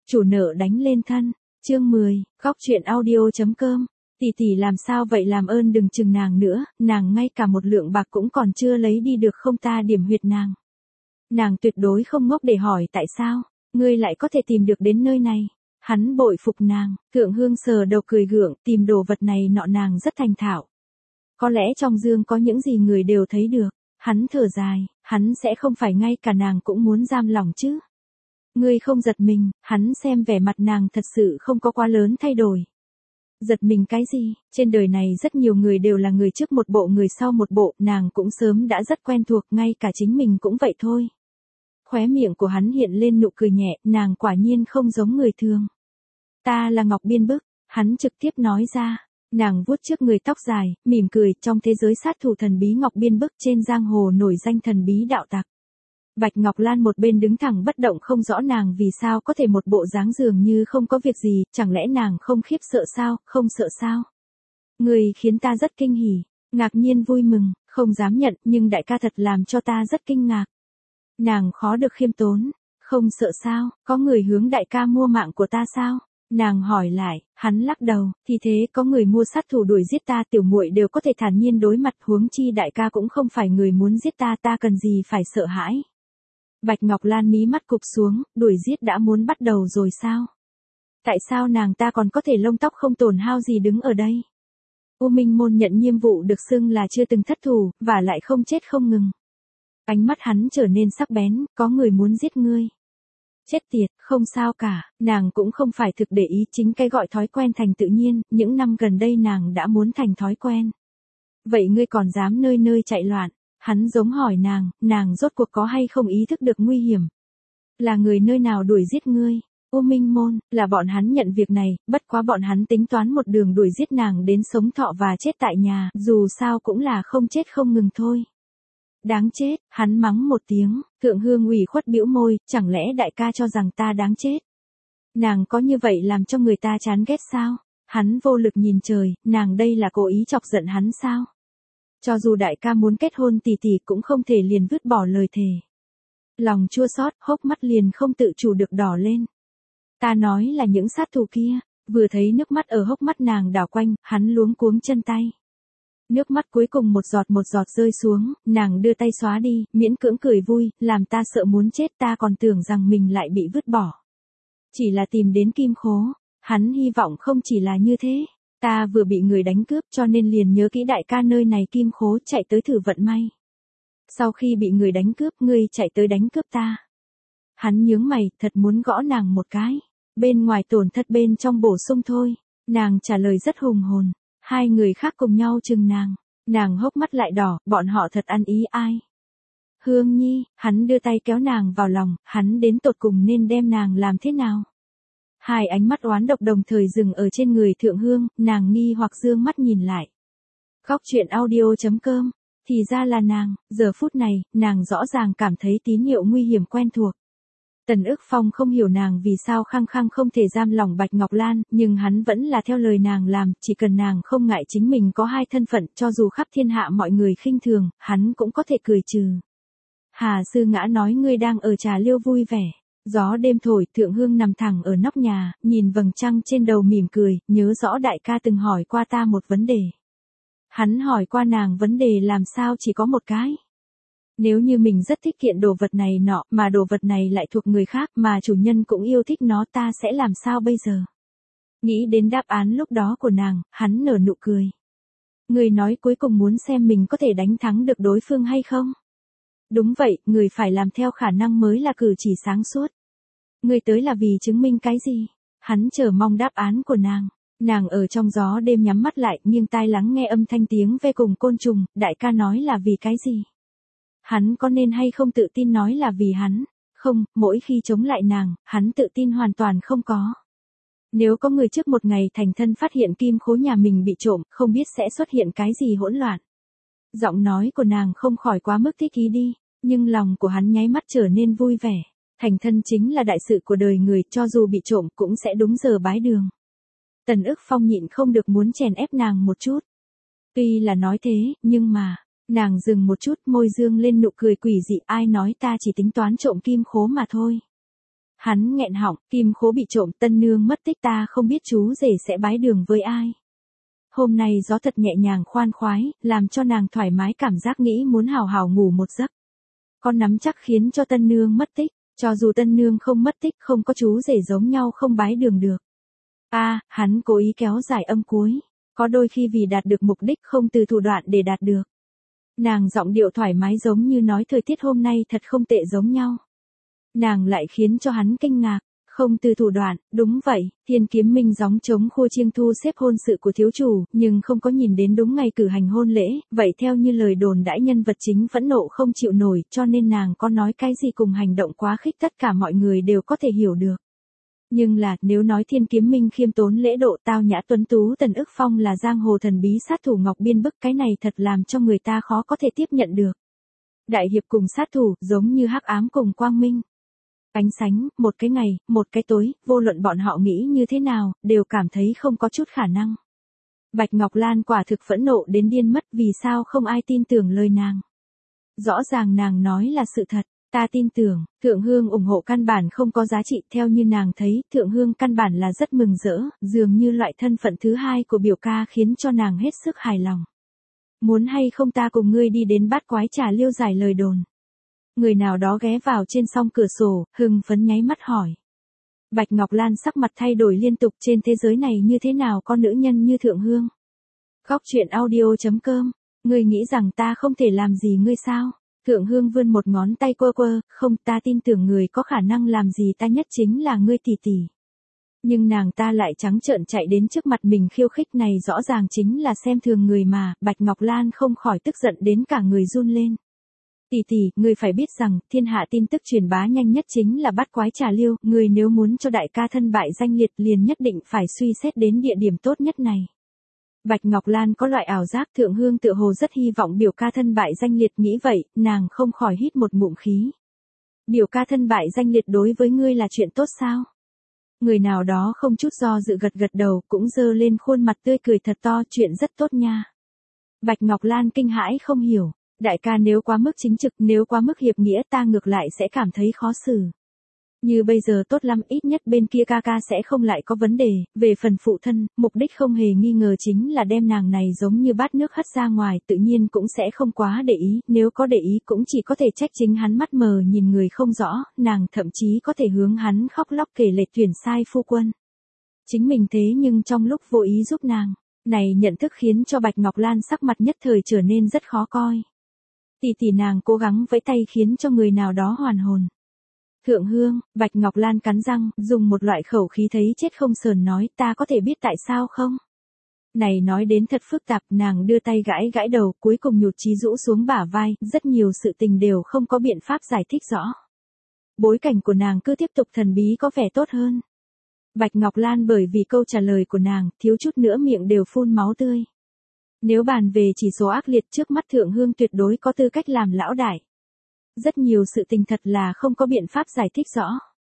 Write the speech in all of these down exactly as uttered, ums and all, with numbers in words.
chủ nợ đánh lên thân. Chương mười, góc truyện audio.com. Tỷ tỷ làm sao vậy, làm ơn đừng chừng nàng nữa, nàng ngay cả một lượng bạc cũng còn chưa lấy đi được không, ta điểm huyệt nàng. Nàng tuyệt đối không ngốc để hỏi tại sao, ngươi lại có thể tìm được đến nơi này. Hắn bội phục nàng, Thượng Hương sờ đầu cười gượng, tìm đồ vật này nọ nàng rất thành thạo. Có lẽ trong dương có những gì người đều thấy được. Hắn thở dài, hắn sẽ không phải ngay cả nàng cũng muốn giam lòng chứ. Ngươi không giật mình, hắn xem vẻ mặt nàng thật sự không có quá lớn thay đổi. Giật mình cái gì, trên đời này rất nhiều người đều là người trước một bộ người sau một bộ, nàng cũng sớm đã rất quen thuộc, ngay cả chính mình cũng vậy thôi. Khóe miệng của hắn hiện lên nụ cười nhẹ, nàng quả nhiên không giống người thường. Ta là Ngọc Biên Bức, hắn trực tiếp nói ra. Nàng vuốt trước người tóc dài, mỉm cười, trong thế giới sát thủ thần bí Ngọc Biên Bức trên giang hồ nổi danh thần bí đạo tặc. Bạch Ngọc Lan một bên đứng thẳng bất động không rõ nàng vì sao có thể một bộ dáng dường như không có việc gì, chẳng lẽ nàng không khiếp sợ sao, không sợ sao? Người khiến ta rất kinh hỉ, ngạc nhiên vui mừng, không dám nhận, nhưng đại ca thật làm cho ta rất kinh ngạc. Nàng khó được khiêm tốn, không sợ sao, có người hướng đại ca mua mạng của ta sao? Nàng hỏi lại, hắn lắc đầu, thì thế có người mua sát thủ đuổi giết ta, tiểu muội đều có thể thản nhiên đối mặt, huống chi đại ca cũng không phải người muốn giết ta, ta cần gì phải sợ hãi. Bạch Ngọc Lan mí mắt cụp xuống, đuổi giết đã muốn bắt đầu rồi sao? Tại sao nàng ta còn có thể lông tóc không tổn hao gì đứng ở đây? U Minh Môn nhận nhiệm vụ được xưng là chưa từng thất thủ, và lại không chết không ngừng. Ánh mắt hắn trở nên sắc bén, có người muốn giết ngươi. Chết tiệt, không sao cả, nàng cũng không phải thực để ý, chính cái gọi thói quen thành tự nhiên, những năm gần đây nàng đã muốn thành thói quen. Vậy ngươi còn dám nơi nơi chạy loạn? Hắn giống hỏi nàng, nàng rốt cuộc có hay không ý thức được nguy hiểm? Là người nơi nào đuổi giết ngươi? U Minh Môn, là bọn hắn nhận việc này, bất quá bọn hắn tính toán một đường đuổi giết nàng đến sống thọ và chết tại nhà, dù sao cũng là không chết không ngừng thôi. Đáng chết, hắn mắng một tiếng, Thượng Hương ủy khuất bĩu môi, chẳng lẽ đại ca cho rằng ta đáng chết? Nàng có như vậy làm cho người ta chán ghét sao? Hắn vô lực nhìn trời, nàng đây là cố ý chọc giận hắn sao? Cho dù đại ca muốn kết hôn tỷ tỷ cũng không thể liền vứt bỏ lời thề. Lòng chua xót, hốc mắt liền không tự chủ được đỏ lên. Ta nói là những sát thủ kia, vừa thấy nước mắt ở hốc mắt nàng đảo quanh, hắn luống cuống chân tay. Nước mắt cuối cùng một giọt một giọt rơi xuống, nàng đưa tay xóa đi, miễn cưỡng cười vui, làm ta sợ muốn chết, ta còn tưởng rằng mình lại bị vứt bỏ. Chỉ là tìm đến kim khố, hắn hy vọng không chỉ là như thế. Ta vừa bị người đánh cướp cho nên liền nhớ kỹ đại ca nơi này kim khố, chạy tới thử vận may. Sau khi bị người đánh cướp, ngươi chạy tới đánh cướp ta. Hắn nhướng mày, thật muốn gõ nàng một cái. Bên ngoài tổn thất bên trong bổ sung thôi. Nàng trả lời rất hùng hồn. Hai người khác cùng nhau chừng nàng. Nàng hốc mắt lại đỏ, bọn họ thật ăn ý ai. Hương Nhi, hắn đưa tay kéo nàng vào lòng, hắn đến tột cùng nên đem nàng làm thế nào? Hai ánh mắt oán độc đồng thời dừng ở trên người Thượng Hương, nàng nghi hoặc dương mắt nhìn lại. Góc truyện audio.com, thì ra là nàng, giờ phút này, nàng rõ ràng cảm thấy tín hiệu nguy hiểm quen thuộc. Tần Ức Phong không hiểu nàng vì sao khăng khăng không thể giam lòng Bạch Ngọc Lan, nhưng hắn vẫn là theo lời nàng làm, chỉ cần nàng không ngại chính mình có hai thân phận, cho dù khắp thiên hạ mọi người khinh thường, hắn cũng có thể cười trừ. Hà Sư Ngã nói ngươi đang ở trà liêu vui vẻ. Gió đêm thổi, Thượng Hương nằm thẳng ở nóc nhà, nhìn vầng trăng trên đầu mỉm cười, nhớ rõ đại ca từng hỏi qua ta một vấn đề. Hắn hỏi qua nàng vấn đề làm sao chỉ có một cái. Nếu như mình rất thích kiện đồ vật này nọ, mà đồ vật này lại thuộc người khác, mà chủ nhân cũng yêu thích nó, ta sẽ làm sao bây giờ? Nghĩ đến đáp án lúc đó của nàng, hắn nở nụ cười. Người nói cuối cùng muốn xem mình có thể đánh thắng được đối phương hay không? Đúng vậy, người phải làm theo khả năng mới là cử chỉ sáng suốt. Người tới là vì chứng minh cái gì? Hắn chờ mong đáp án của nàng. Nàng ở trong gió đêm nhắm mắt lại, nghiêng tai lắng nghe âm thanh tiếng ve cùng côn trùng, đại ca nói là vì cái gì? Hắn có nên hay không tự tin nói là vì hắn? Không, mỗi khi chống lại nàng, hắn tự tin hoàn toàn không có. Nếu có người trước một ngày thành thân phát hiện kim khố nhà mình bị trộm, không biết sẽ xuất hiện cái gì hỗn loạn. Giọng nói của nàng không khỏi quá mức thích ý đi, nhưng lòng của hắn nháy mắt trở nên vui vẻ. Thành thân chính là đại sự của đời người, cho dù bị trộm cũng sẽ đúng giờ bái đường. Tần Ức Phong nhịn không được muốn chèn ép nàng một chút. Tuy là nói thế, nhưng mà, nàng dừng một chút, môi dương lên nụ cười quỷ dị, ai nói ta chỉ tính toán trộm kim khố mà thôi. Hắn nghẹn họng, kim khố bị trộm, tân nương mất tích, ta không biết chú rể sẽ bái đường với ai. Hôm nay gió thật nhẹ nhàng khoan khoái, làm cho nàng thoải mái cảm giác nghĩ muốn hào hào ngủ một giấc. Con nắm chắc khiến cho tân nương mất tích, cho dù tân nương không mất tích, không có chú rể giống nhau không bái đường được. A, à, hắn cố ý kéo dài âm cuối, có đôi khi vì đạt được mục đích không từ thủ đoạn để đạt được. Nàng giọng điệu thoải mái giống như nói thời tiết hôm nay thật không tệ giống nhau. Nàng lại khiến cho hắn kinh ngạc, không từ thủ đoạn, đúng vậy, Thiên Kiếm Minh gióng trống khua chiêng thu xếp hôn sự của thiếu chủ, nhưng không có nhìn đến đúng ngày cử hành hôn lễ, vậy theo như lời đồn đãi nhân vật chính phẫn nộ không chịu nổi, cho nên nàng có nói cái gì cùng hành động quá khích tất cả mọi người đều có thể hiểu được. Nhưng là, nếu nói Thiên Kiếm Minh khiêm tốn lễ độ tao nhã tuấn tú Tần Ức Phong là giang hồ thần bí sát thủ Ngọc Biên Bức, cái này thật làm cho người ta khó có thể tiếp nhận được. Đại hiệp cùng sát thủ, giống như hắc ám cùng quang minh. Ánh sánh, một cái ngày, một cái tối, vô luận bọn họ nghĩ như thế nào, đều cảm thấy không có chút khả năng. Bạch Ngọc Lan quả thực phẫn nộ đến điên mất, vì sao không ai tin tưởng lời nàng. Rõ ràng nàng nói là sự thật, ta tin tưởng, Thượng Hương ủng hộ căn bản không có giá trị, theo như nàng thấy, Thượng Hương căn bản là rất mừng rỡ, dường như loại thân phận thứ hai của biểu ca khiến cho nàng hết sức hài lòng. Muốn hay không ta cùng ngươi đi đến Bát Quái Trà Liêu giải lời đồn. Người nào đó ghé vào trên song cửa sổ, hưng phấn nháy mắt hỏi. Bạch Ngọc Lan sắc mặt thay đổi liên tục, trên thế giới này như thế nào có nữ nhân như Thượng Hương. Góc truyện audio chấm com, ngươi nghĩ rằng ta không thể làm gì ngươi sao? Thượng Hương vươn một ngón tay quơ quơ, không, ta tin tưởng người có khả năng làm gì ta nhất chính là ngươi tỷ tỷ. Nhưng nàng ta lại trắng trợn chạy đến trước mặt mình khiêu khích, này rõ ràng chính là xem thường người mà, Bạch Ngọc Lan không khỏi tức giận đến cả người run lên. Tỷ tỷ, ngươi phải biết rằng, thiên hạ tin tức truyền bá nhanh nhất chính là Bát Quái Trà Liêu, ngươi nếu muốn cho đại ca thân bại danh liệt liền nhất định phải suy xét đến địa điểm tốt nhất này. Bạch Ngọc Lan có loại ảo giác Thượng Hương tựa hồ rất hy vọng biểu ca thân bại danh liệt, nghĩ vậy, nàng không khỏi hít một ngụm khí. Biểu ca thân bại danh liệt đối với ngươi là chuyện tốt sao? Người nào đó không chút do dự gật gật đầu, cũng giơ lên khuôn mặt tươi cười thật to, chuyện rất tốt nha. Bạch Ngọc Lan kinh hãi không hiểu. Đại ca nếu quá mức chính trực, nếu quá mức hiệp nghĩa ta ngược lại sẽ cảm thấy khó xử. Như bây giờ tốt lắm, ít nhất bên kia ca ca sẽ không lại có vấn đề, về phần phụ thân, mục đích không hề nghi ngờ chính là đem nàng này giống như bát nước hất ra ngoài, tự nhiên cũng sẽ không quá để ý, nếu có để ý cũng chỉ có thể trách chính hắn mắt mờ nhìn người không rõ, nàng thậm chí có thể hướng hắn khóc lóc kể lệ tuyển sai phu quân. Chính mình thế nhưng trong lúc vô ý giúp nàng, này nhận thức khiến cho Bạch Ngọc Lan sắc mặt nhất thời trở nên rất khó coi. Tỷ tỷ nàng cố gắng vẫy tay khiến cho người nào đó hoàn hồn. Thượng Hương, Bạch Ngọc Lan cắn răng, dùng một loại khẩu khí thấy chết không sờn nói, ta có thể biết tại sao không? Này nói đến thật phức tạp, nàng đưa tay gãi gãi đầu, cuối cùng nhụt chí rũ xuống bả vai, rất nhiều sự tình đều không có biện pháp giải thích rõ. Bối cảnh của nàng cứ tiếp tục thần bí có vẻ tốt hơn. Bạch Ngọc Lan bởi vì câu trả lời của nàng, thiếu chút nữa miệng đều phun máu tươi. Nếu bàn về chỉ số ác liệt trước mắt Thượng Hương tuyệt đối có tư cách làm lão đại. Rất nhiều sự tình thật là không có biện pháp giải thích rõ.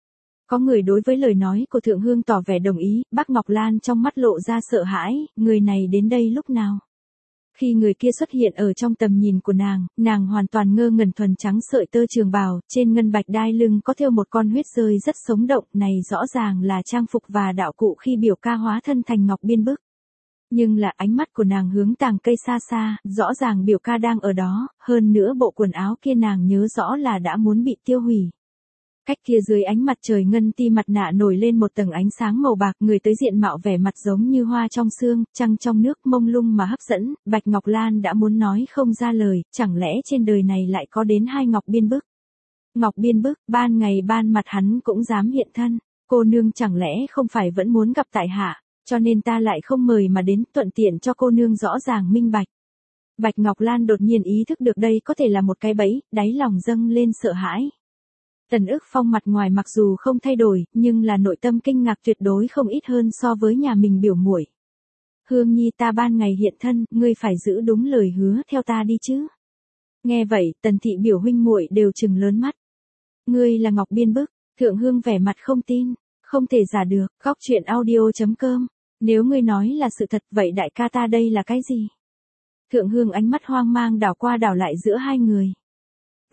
Có người đối với lời nói của Thượng Hương tỏ vẻ đồng ý, Bác Ngọc Lan trong mắt lộ ra sợ hãi, người này đến đây lúc nào? Khi người kia xuất hiện ở trong tầm nhìn của nàng, nàng hoàn toàn ngơ ngẩn, thuần trắng sợi tơ trường bào, trên ngân bạch đai lưng có thêu một con huyết rơi rất sống động, này rõ ràng là trang phục và đạo cụ khi biểu ca hóa thân thành Ngọc Biên Bức. Nhưng là ánh mắt của nàng hướng tàng cây xa xa, rõ ràng biểu ca đang ở đó, hơn nữa bộ quần áo kia nàng nhớ rõ là đã muốn bị tiêu hủy. Cách kia dưới ánh mặt trời ngân ti mặt nạ nổi lên một tầng ánh sáng màu bạc, người tới diện mạo vẻ mặt giống như hoa trong sương, trăng trong nước, mông lung mà hấp dẫn, Bạch Ngọc Lan đã muốn nói không ra lời, chẳng lẽ trên đời này lại có đến hai Ngọc Biên Bức. Ngọc Biên Bức, ban ngày ban mặt hắn cũng dám hiện thân, cô nương chẳng lẽ không phải vẫn muốn gặp tại hạ, cho nên ta lại không mời mà đến, thuận tiện cho cô nương rõ ràng minh bạch. Bạch Ngọc Lan đột nhiên ý thức được đây có thể là một cái bẫy, đáy lòng dâng lên sợ hãi. Tần Ức Phong mặt ngoài mặc dù không thay đổi, nhưng là nội tâm kinh ngạc tuyệt đối không ít hơn so với nhà mình biểu muội. Hương Nhi, ta ban ngày hiện thân, ngươi phải giữ đúng lời hứa theo ta đi chứ. Nghe vậy, Tần thị biểu huynh muội đều trừng lớn mắt. Ngươi là Ngọc Biên Bức, Thượng Hương vẻ mặt không tin, không thể giả được, góc truyện audio chấm com. Nếu ngươi nói là sự thật, vậy đại ca ta đây là cái gì? Thượng Hương ánh mắt hoang mang đảo qua đảo lại giữa hai người.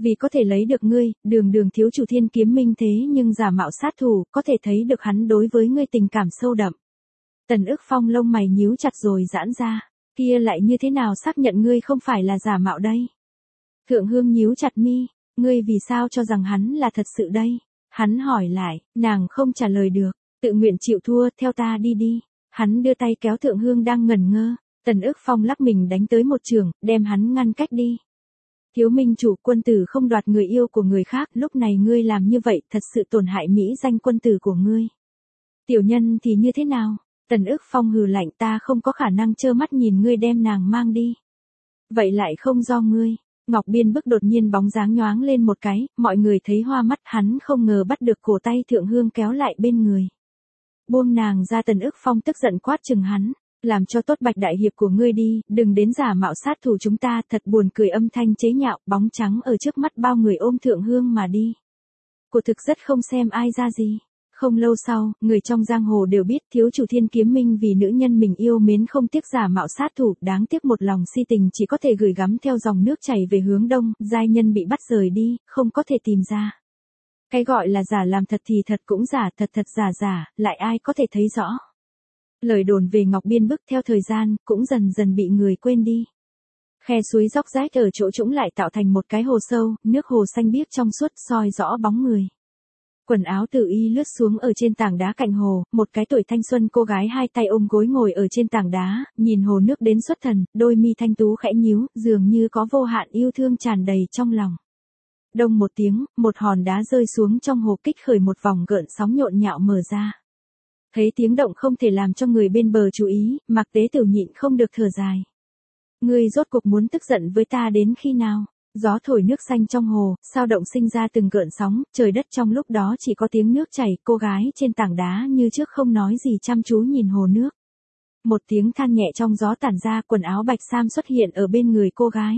Vì có thể lấy được ngươi, đường đường thiếu chủ Thiên Kiếm Minh thế nhưng giả mạo sát thủ, có thể thấy được hắn đối với ngươi tình cảm sâu đậm. Tần ức phong lông mày nhíu chặt rồi giãn ra, kia lại như thế nào xác nhận ngươi không phải là giả mạo đây? Thượng Hương nhíu chặt mi, ngươi vì sao cho rằng hắn là thật sự đây? Hắn hỏi lại, nàng không trả lời được, tự nguyện chịu thua, theo ta đi đi. Hắn đưa tay kéo Thượng Hương đang ngẩn ngơ, Tần ức phong lắc mình đánh tới một trường, đem hắn ngăn cách đi. Thiếu minh chủ, quân tử không đoạt người yêu của người khác, lúc này ngươi làm như vậy thật sự tổn hại mỹ danh quân tử của ngươi. Tiểu nhân thì như thế nào? Tần ức phong hừ lạnh, ta không có khả năng trơ mắt nhìn ngươi đem nàng mang đi. Vậy lại không do ngươi. Ngọc Biên Bức đột nhiên bóng dáng nhoáng lên một cái, mọi người thấy hoa mắt, hắn không ngờ bắt được cổ tay Thượng Hương kéo lại bên người. Buông nàng ra. Tần ức phong tức giận quát chừng hắn, làm cho tốt Bạch đại hiệp của ngươi đi, đừng đến giả mạo sát thủ chúng ta. Thật buồn cười, âm thanh chế nhạo, bóng trắng ở trước mắt bao người ôm Thượng Hương mà đi. Cô thực rất không xem ai ra gì. Không lâu sau, người trong giang hồ đều biết thiếu chủ Thiên Kiếm Minh vì nữ nhân mình yêu mến không tiếc giả mạo sát thủ, đáng tiếc một lòng si tình chỉ có thể gửi gắm theo dòng nước chảy về hướng đông, giai nhân bị bắt rời đi, không có thể tìm ra. Cái gọi là giả làm thật thì thật cũng giả, thật thật giả giả, lại ai có thể thấy rõ. Lời đồn về Ngọc Biên Bức theo thời gian, cũng dần dần bị người quên đi. Khe suối róc rách ở chỗ trũng lại tạo thành một cái hồ sâu, nước hồ xanh biếc trong suốt soi rõ bóng người. Quần áo tự y lướt xuống ở trên tảng đá cạnh hồ, một cái tuổi thanh xuân cô gái hai tay ôm gối ngồi ở trên tảng đá, nhìn hồ nước đến xuất thần, đôi mi thanh tú khẽ nhíu, dường như có vô hạn yêu thương tràn đầy trong lòng. Đông một tiếng, một hòn đá rơi xuống trong hồ, kích khởi một vòng gợn sóng nhộn nhạo mở ra. Thấy tiếng động không thể làm cho người bên bờ chú ý, Mạc Tế Tiểu nhịn không được thở dài. Ngươi rốt cuộc muốn tức giận với ta đến khi nào? Gió thổi nước xanh trong hồ, sao động sinh ra từng gợn sóng, trời đất trong lúc đó chỉ có tiếng nước chảy, cô gái trên tảng đá như trước không nói gì chăm chú nhìn hồ nước. Một tiếng than nhẹ trong gió tản ra, quần áo bạch sam xuất hiện ở bên người cô gái.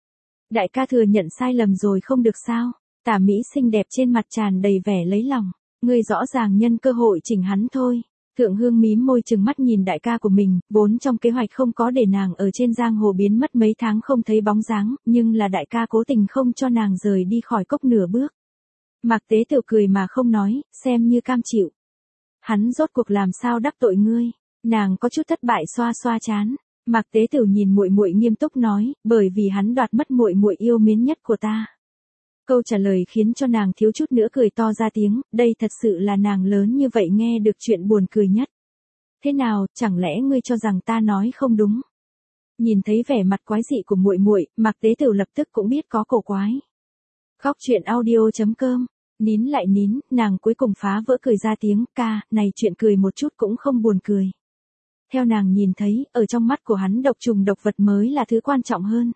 Đại ca thừa nhận sai lầm rồi không được sao? Tả Mỹ xinh đẹp trên mặt tràn đầy vẻ lấy lòng, ngươi rõ ràng nhân cơ hội chỉnh hắn thôi. Thượng Hương mím môi trừng mắt nhìn đại ca của mình, vốn trong kế hoạch không có để nàng ở trên giang hồ biến mất mấy tháng không thấy bóng dáng, nhưng là đại ca cố tình không cho nàng rời đi khỏi cốc nửa bước. Mạc Tế Tiểu cười mà không nói, xem như cam chịu. Hắn rốt cuộc làm sao đắc tội ngươi? Nàng có chút thất bại xoa xoa chán. Mạc Tế Tiểu nhìn muội muội nghiêm túc nói, bởi vì hắn đoạt mất muội muội yêu mến nhất của ta. Câu trả lời khiến cho nàng thiếu chút nữa cười to ra tiếng, đây thật sự là nàng lớn như vậy nghe được chuyện buồn cười nhất. Thế nào, chẳng lẽ ngươi cho rằng ta nói không đúng? Nhìn thấy vẻ mặt quái dị của muội muội, Mạc Tế Tiểu lập tức cũng biết có cổ quái. Khóc chuyện audio chấm com, nín lại nín, nàng cuối cùng phá vỡ cười ra tiếng, ca, này chuyện cười một chút cũng không buồn cười. Theo nàng nhìn thấy, ở trong mắt của hắn độc trùng độc vật mới là thứ quan trọng hơn.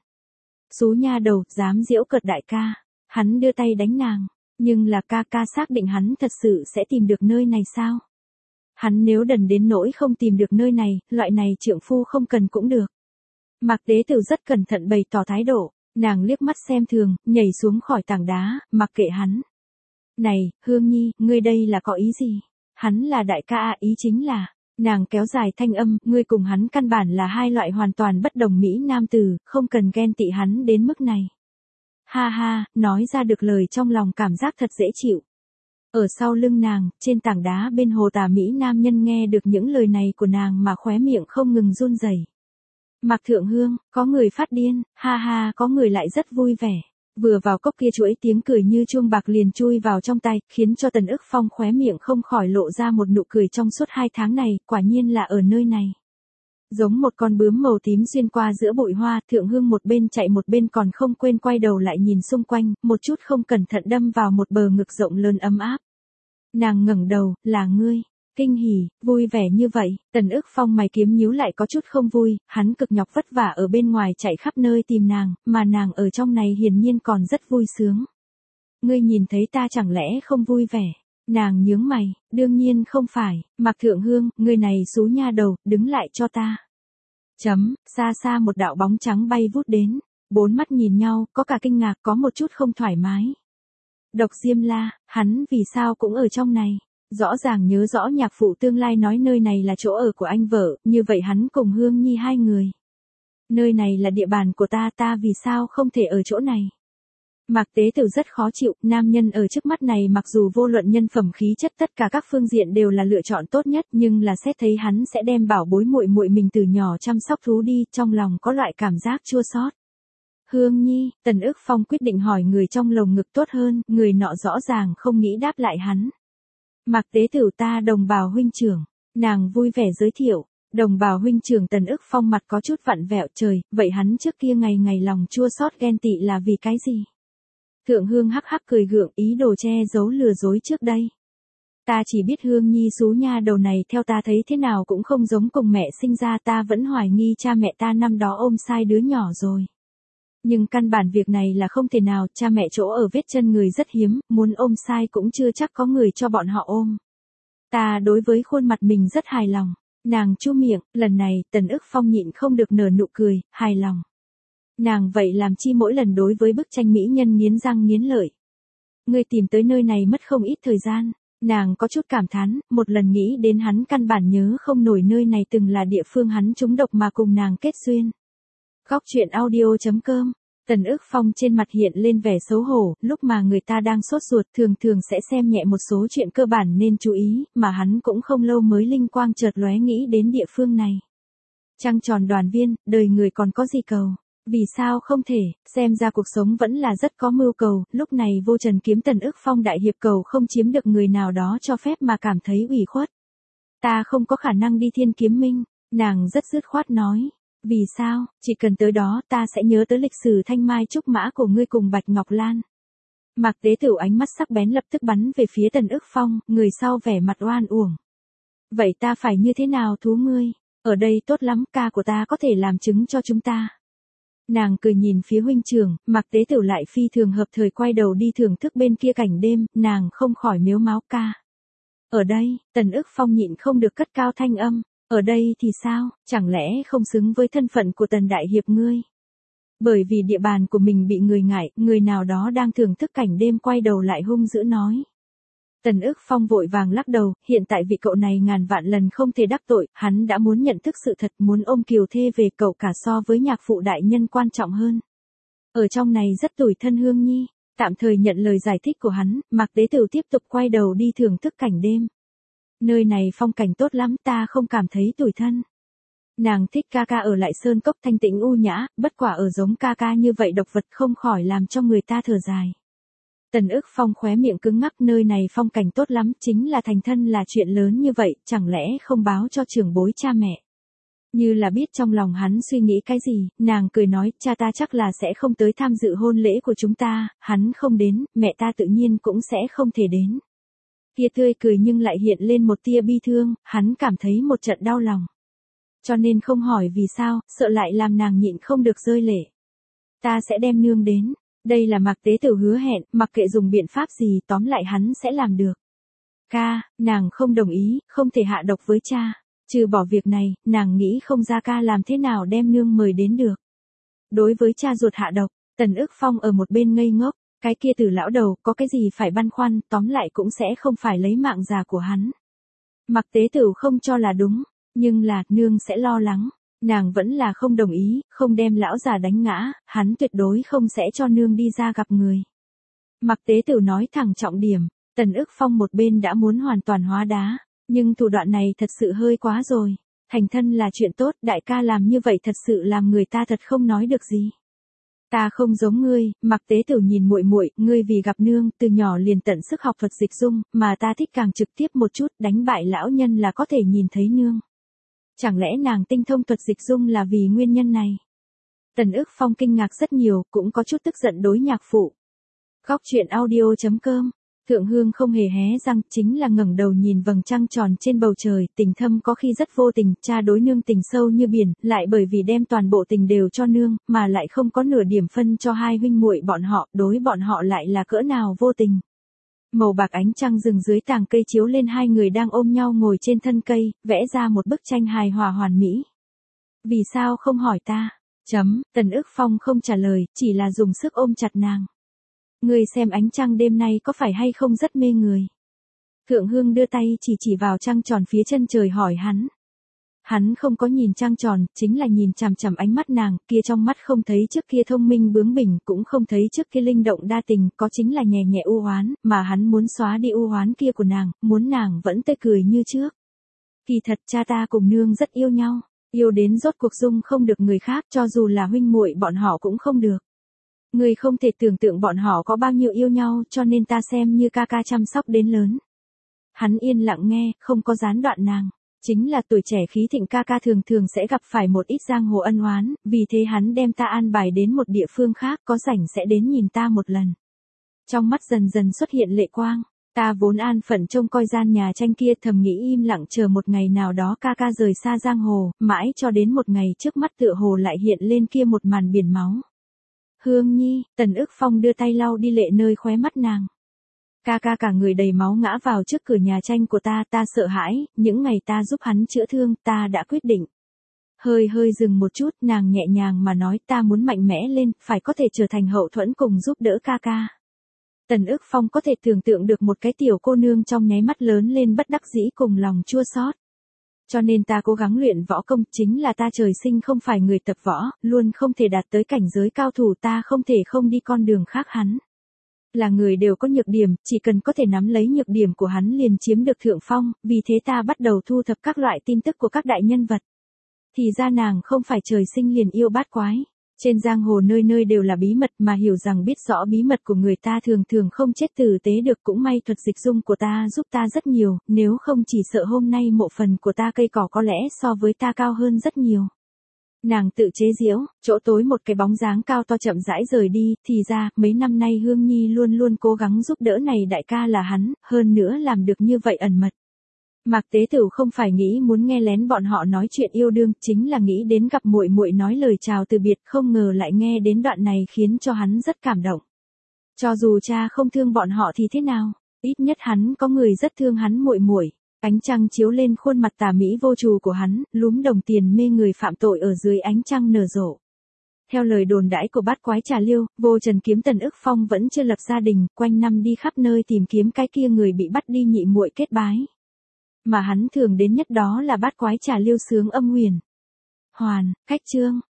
Xú nha đầu, dám giễu cợt đại ca. Hắn đưa tay đánh nàng, nhưng là ca ca xác định hắn thật sự sẽ tìm được nơi này sao? Hắn nếu đần đến nỗi không tìm được nơi này, loại này trượng phu không cần cũng được. Mạc Tế Tiểu rất cẩn thận bày tỏ thái độ, nàng liếc mắt xem thường, nhảy xuống khỏi tảng đá, mặc kệ hắn. Này, Hương Nhi, ngươi đây là có ý gì? Hắn là đại ca à, ý chính là, nàng kéo dài thanh âm, ngươi cùng hắn căn bản là hai loại hoàn toàn bất đồng mỹ nam tử, không cần ghen tị hắn đến mức này. Ha ha, nói ra được lời trong lòng cảm giác thật dễ chịu. Ở sau lưng nàng, trên tảng đá bên hồ, Tà Mỹ nam nhân nghe được những lời này của nàng mà khóe miệng không ngừng run rẩy. Mạc Thượng Hương, có người phát điên, ha ha, có người lại rất vui vẻ. Vừa vào cốc kia chuỗi tiếng cười như chuông bạc liền chui vào trong tay, khiến cho Tần Ức Phong khóe miệng không khỏi lộ ra một nụ cười. Trong suốt hai tháng này, quả nhiên là ở nơi này. Giống một con bướm màu tím xuyên qua giữa bụi hoa, Thượng Hương một bên chạy một bên còn không quên quay đầu lại nhìn xung quanh, một chút không cẩn thận đâm vào một bờ ngực rộng lớn ấm áp. Nàng ngẩng đầu, là ngươi, kinh hỉ, vui vẻ như vậy. Tần Ức Phong mày kiếm nhíu lại có chút không vui, hắn cực nhọc vất vả ở bên ngoài chạy khắp nơi tìm nàng, mà nàng ở trong này hiển nhiên còn rất vui sướng. Ngươi nhìn thấy ta chẳng lẽ không vui vẻ? Nàng nhướng mày, đương nhiên không phải, Mạc Thượng Hương, người này xú nha đầu, đứng lại cho ta. Chấm, xa xa một đạo bóng trắng bay vút đến, bốn mắt nhìn nhau, có cả kinh ngạc, có một chút không thoải mái. Độc Diêm La, hắn vì sao cũng ở trong này? Rõ ràng nhớ rõ nhạc phụ tương lai nói nơi này là chỗ ở của anh vợ, như vậy hắn cùng Hương Nhi hai người. Nơi này là địa bàn của ta, ta vì sao không thể ở chỗ này? Mạc Tế Tử rất khó chịu, nam nhân ở trước mắt này mặc dù vô luận nhân phẩm khí chất tất cả các phương diện đều là lựa chọn tốt nhất, nhưng là xét thấy hắn sẽ đem bảo bối muội muội mình từ nhỏ chăm sóc thú đi, trong lòng có loại cảm giác chua xót. Hương Nhi, Tần Ức Phong quyết định hỏi người trong lồng ngực tốt hơn, người nọ rõ ràng không nghĩ đáp lại hắn. Mạc Tế Tử ta đồng bào huynh trưởng, nàng vui vẻ giới thiệu. Đồng bào huynh trưởng. Tần Ức Phong mặt có chút vặn vẹo, trời, vậy hắn trước kia ngày ngày lòng chua xót ghen tị là vì cái gì? Thượng Hương hắc hắc cười gượng, ý đồ che giấu lừa dối trước đây. Ta chỉ biết Hương Nhi xú nha đầu này theo ta thấy thế nào cũng không giống cùng mẹ sinh ra, ta vẫn hoài nghi cha mẹ ta năm đó ôm sai đứa nhỏ rồi. Nhưng căn bản việc này là không thể nào, cha mẹ chỗ ở vết chân người rất hiếm, muốn ôm sai cũng chưa chắc có người cho bọn họ ôm. Ta đối với khuôn mặt mình rất hài lòng. Nàng chu miệng, lần này, Tần Ức Phong nhịn không được nở nụ cười, hài lòng. Nàng vậy làm chi mỗi lần đối với bức tranh mỹ nhân nghiến răng nghiến lợi. Ngươi tìm tới nơi này mất không ít thời gian, nàng có chút cảm thán, một lần nghĩ đến hắn căn bản nhớ không nổi nơi này từng là địa phương hắn trúng độc mà cùng nàng kết duyên. Góc truyện audio chấm com. Tần Ức Phong trên mặt hiện lên vẻ xấu hổ, lúc mà người ta đang sốt ruột thường thường sẽ xem nhẹ một số chuyện cơ bản nên chú ý, mà hắn cũng không lâu mới linh quang chợt lóe nghĩ đến địa phương này. Trăng tròn đoàn viên, đời người còn có gì cầu? Vì sao không thể, xem ra cuộc sống vẫn là rất có mưu cầu, lúc này vô trần kiếm Tần Ức Phong đại hiệp cầu không chiếm được người nào đó cho phép mà cảm thấy ủy khuất. Ta không có khả năng đi Thiên Kiếm Minh, nàng rất dứt khoát nói. Vì sao, chỉ cần tới đó ta sẽ nhớ tới lịch sử thanh mai trúc mã của ngươi cùng Bạch Ngọc Lan. Mạc Tế Tử ánh mắt sắc bén lập tức bắn về phía Tần Ức Phong, người sau vẻ mặt oan uổng. Vậy ta phải như thế nào thú ngươi? Ở đây tốt lắm, ca của ta có thể làm chứng cho chúng ta. Nàng cười nhìn phía huynh trưởng, Mạc Tế Tử lại phi thường hợp thời quay đầu đi thưởng thức bên kia cảnh đêm, nàng không khỏi mếu máo ca. Ở đây, Tần Ức Phong nhịn không được cất cao thanh âm. Ở đây thì sao, chẳng lẽ không xứng với thân phận của Tần đại hiệp ngươi? Bởi vì địa bàn của mình bị người ngại, người nào đó đang thưởng thức cảnh đêm quay đầu lại hung dữ nói. Tần Ức Phong vội vàng lắc đầu, hiện tại vị cậu này ngàn vạn lần không thể đắc tội, hắn đã muốn nhận thức sự thật, muốn ôm kiều thê về, cậu cả so với nhạc phụ đại nhân quan trọng hơn. Ở trong này rất tủi thân Hương Nhi, tạm thời nhận lời giải thích của hắn, Mạc Tế Tử tiếp tục quay đầu đi thưởng thức cảnh đêm. Nơi này phong cảnh tốt lắm, ta không cảm thấy tủi thân. Nàng thích ca ca ở lại sơn cốc thanh tĩnh u nhã, bất quả ở giống ca ca như vậy độc vật không khỏi làm cho người ta thở dài. Tần Ức Phong khóe miệng cứng ngắc, nơi này phong cảnh tốt lắm, chính là thành thân là chuyện lớn như vậy, chẳng lẽ không báo cho trưởng bối cha mẹ. Như là biết trong lòng hắn suy nghĩ cái gì, nàng cười nói, cha ta chắc là sẽ không tới tham dự hôn lễ của chúng ta, hắn không đến, mẹ ta tự nhiên cũng sẽ không thể đến. Tia tươi cười nhưng lại hiện lên một tia bi thương, hắn cảm thấy một trận đau lòng. Cho nên không hỏi vì sao, sợ lại làm nàng nhịn không được rơi lệ. Ta sẽ đem nương đến, đây là Mạc Tế Tử hứa hẹn, mặc kệ dùng biện pháp gì tóm lại hắn sẽ làm được. Ca, nàng không đồng ý, không thể hạ độc với cha, trừ bỏ việc này, nàng nghĩ không ra ca làm thế nào đem nương mời đến được. Đối với cha ruột hạ độc, Tần Ức Phong ở một bên ngây ngốc. Cái kia Tử lão đầu, có cái gì phải băn khoăn, tóm lại cũng sẽ không phải lấy mạng già của hắn. Mạc Tế Tử không cho là đúng, nhưng là, nương sẽ lo lắng. Nàng vẫn là không đồng ý, không đem lão già đánh ngã, hắn tuyệt đối không sẽ cho nương đi ra gặp người. Mạc Tế Tử nói thẳng trọng điểm, Tần Ức Phong một bên đã muốn hoàn toàn hóa đá, nhưng thủ đoạn này thật sự hơi quá rồi. Thành thân là chuyện tốt, đại ca làm như vậy thật sự làm người ta thật không nói được gì. Ta không giống ngươi, Mạc Tế Tử nhìn muội muội, ngươi vì gặp nương, từ nhỏ liền tận sức học thuật dịch dung, mà ta thích càng trực tiếp một chút, đánh bại lão nhân là có thể nhìn thấy nương. Chẳng lẽ nàng tinh thông thuật dịch dung là vì nguyên nhân này? Tần Ức Phong kinh ngạc rất nhiều, cũng có chút tức giận đối nhạc phụ. Góc truyện audio chấm com. Thượng Hương không hề hé răng, chính là ngẩng đầu nhìn vầng trăng tròn trên bầu trời, tình thâm có khi rất vô tình, cha đối nương tình sâu như biển, lại bởi vì đem toàn bộ tình đều cho nương, mà lại không có nửa điểm phân cho hai huynh muội bọn họ, đối bọn họ lại là cỡ nào vô tình. Màu bạc ánh trăng rừng dưới tàng cây chiếu lên hai người đang ôm nhau ngồi trên thân cây, vẽ ra một bức tranh hài hòa hoàn mỹ. Vì sao không hỏi ta? Chấm, Tần Ức Phong không trả lời, chỉ là dùng sức ôm chặt nàng. Ngươi xem ánh trăng đêm nay có phải hay không rất mê người. Thượng Hương đưa tay chỉ chỉ vào trăng tròn phía chân trời hỏi hắn. Hắn không có nhìn trăng tròn, chính là nhìn chằm chằm ánh mắt nàng, kia trong mắt không thấy trước kia thông minh bướng bỉnh, cũng không thấy trước kia linh động đa tình, có chính là nhẹ nhẹ u hoán, mà hắn muốn xóa đi u hoán kia của nàng, muốn nàng vẫn tươi cười như trước. Kỳ thật cha ta cùng nương rất yêu nhau, yêu đến rốt cuộc dung không được người khác, cho dù là huynh muội bọn họ cũng không được. Người không thể tưởng tượng bọn họ có bao nhiêu yêu nhau, cho nên ta xem như ca ca chăm sóc đến lớn. Hắn yên lặng nghe, không có gián đoạn nàng. Chính là tuổi trẻ khí thịnh ca ca thường thường sẽ gặp phải một ít giang hồ ân oán, vì thế hắn đem ta an bài đến một địa phương khác, có rảnh sẽ đến nhìn ta một lần. Trong mắt dần dần xuất hiện lệ quang, ta vốn an phận trông coi gian nhà tranh kia, thầm nghĩ im lặng chờ một ngày nào đó ca ca rời xa giang hồ, mãi cho đến một ngày trước mắt tựa hồ lại hiện lên kia một màn biển máu. Hương Nhi, Tần Ức Phong đưa tay lau đi lệ nơi khóe mắt nàng. Ca ca cả người đầy máu ngã vào trước cửa nhà tranh của ta, ta sợ hãi, những ngày ta giúp hắn chữa thương, ta đã quyết định. Hơi hơi dừng một chút, nàng nhẹ nhàng mà nói, ta muốn mạnh mẽ lên, phải có thể trở thành hậu thuẫn cùng giúp đỡ ca ca. Tần Ức Phong có thể tưởng tượng được một cái tiểu cô nương trong nháy mắt lớn lên bất đắc dĩ cùng lòng chua xót. Cho nên ta cố gắng luyện võ công, chính là ta trời sinh không phải người tập võ, luôn không thể đạt tới cảnh giới cao thủ, ta không thể không đi con đường khác hắn. Là người đều có nhược điểm, chỉ cần có thể nắm lấy nhược điểm của hắn liền chiếm được thượng phong, vì thế ta bắt đầu thu thập các loại tin tức của các đại nhân vật. Thì ra nàng không phải trời sinh liền yêu bát quái. Trên giang hồ nơi nơi đều là bí mật, mà hiểu rằng biết rõ bí mật của người ta thường thường không chết tử tế được, cũng may thuật dịch dung của ta giúp ta rất nhiều, nếu không chỉ sợ hôm nay mộ phần của ta cây cỏ có lẽ so với ta cao hơn rất nhiều. Nàng tự chế giễu, chỗ tối một cái bóng dáng cao to chậm rãi rời đi, thì ra, mấy năm nay Hương Nhi luôn luôn cố gắng giúp đỡ này đại ca là hắn, hơn nữa làm được như vậy ẩn mật. Mạc Tế Tửu không phải nghĩ muốn nghe lén bọn họ nói chuyện yêu đương, chính là nghĩ đến gặp muội muội nói lời chào từ biệt, không ngờ lại nghe đến đoạn này khiến cho hắn rất cảm động. Cho dù cha không thương bọn họ thì thế nào, ít nhất hắn có người rất thương hắn muội muội. Ánh trăng chiếu lên khuôn mặt tà mỹ vô trù của hắn, lúm đồng tiền mê người phạm tội ở dưới ánh trăng nở rộ. Theo lời đồn đãi của bát quái Trà Liêu, Vô Trần kiếm Tần Ức Phong vẫn chưa lập gia đình, quanh năm đi khắp nơi tìm kiếm cái kia người bị bắt đi nhị muội kết bái. Mà hắn thường đến nhất đó là bát quái Trà Liêu sướng âm huyền. Hoàn, cách chương.